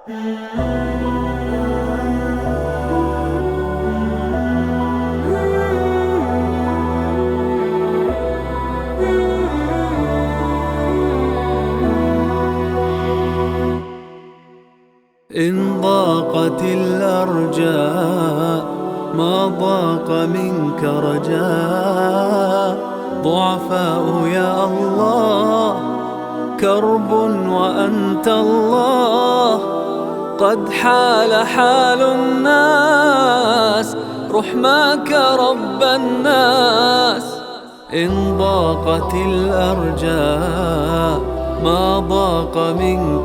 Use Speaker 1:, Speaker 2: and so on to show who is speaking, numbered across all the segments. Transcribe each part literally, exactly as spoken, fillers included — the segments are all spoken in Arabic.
Speaker 1: إن ضاقت الأرجاء ما ضاق منك رجاء، ضعفاء يا الله كرب وأنت الله، قد حال حال الناس رحماك رب الناس. إن ضاقت الأرجاء ما ضاق منك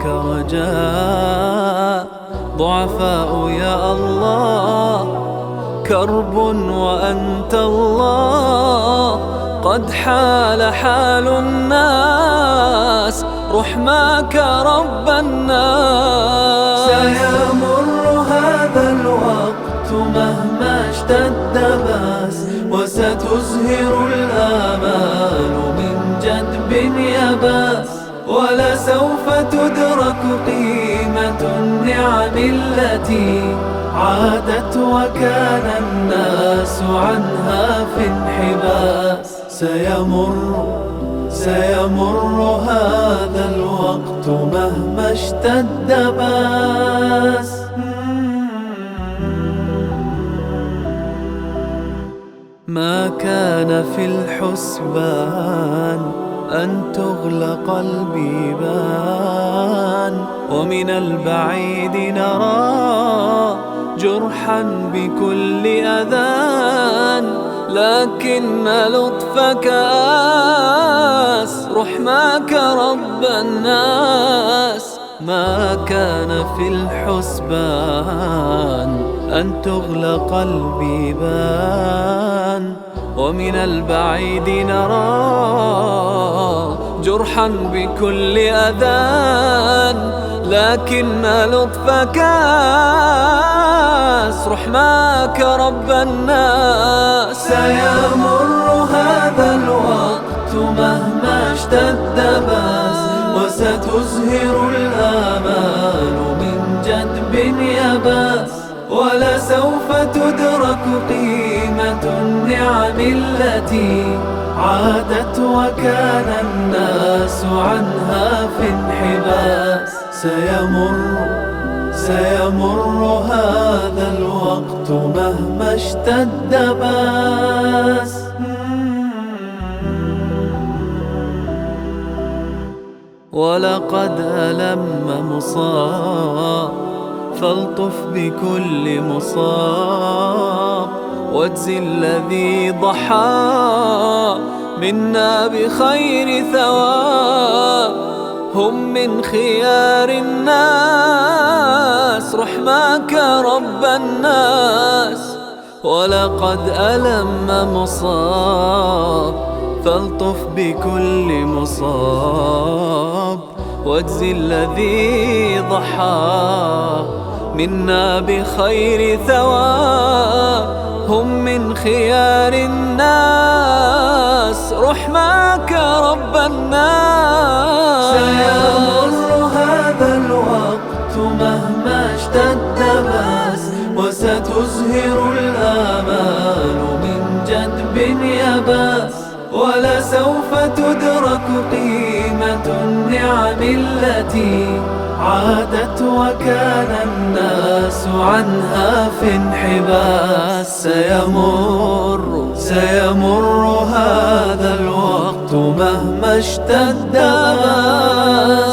Speaker 1: رجاء، ضعفاء يا الله كرب وأنت الله، قد حال حال الناس رحماك رب الناس.
Speaker 2: سيمر هذا الوقت مهما اشتد بأس، وستزهر الآمال من جدب يباس، ولسوف تدرك قيمة النعم التي عادت وكان الناس عنها في انحباس. سيمر سيمر هذا الوقت مهما اشتد بأس.
Speaker 1: ما كان في الحسبان أن تغلق البيبان، ومن البعيد نرى جرحا بكل أذان، لكن لطفك آس رحماك رب الناس. ما كان في الحسبان أن تغلق البيبان، ومن البعيد نرى جرحا بكل أذان، لكن لطفك آس رحماك رب الناس.
Speaker 2: سيمر هذا الوقت مهما اشتد بأس، وستزهر الآمال من جدب يباس، ولسوف تدرك قيمة النعم التي عادت وكان الناس عنها في انحباس. سيمر سيمر هذا الوقت مهما اشتد بأس.
Speaker 1: ولقد ألم مصاب فالطف بكل مصاب، واجزي الذي ضحى منا بخير ثواب. هم من خيار الناس رحماك رب الناس. ولقد ألم مصاب فالطف بكل مصاب، واجزي الذي ضحى منا بخير ثواب. هم من خيار الناس رحماك رب الناس.
Speaker 2: سيمر هذا الوقت مهما اشتد بأس، وستزهر الآمال من جدب يباس، ولسوف تدرك قيمة النعم التي عادت وكان الناس عنها في انحباس. سيمر سيمر هذا الوقت مهما اشتد بأس.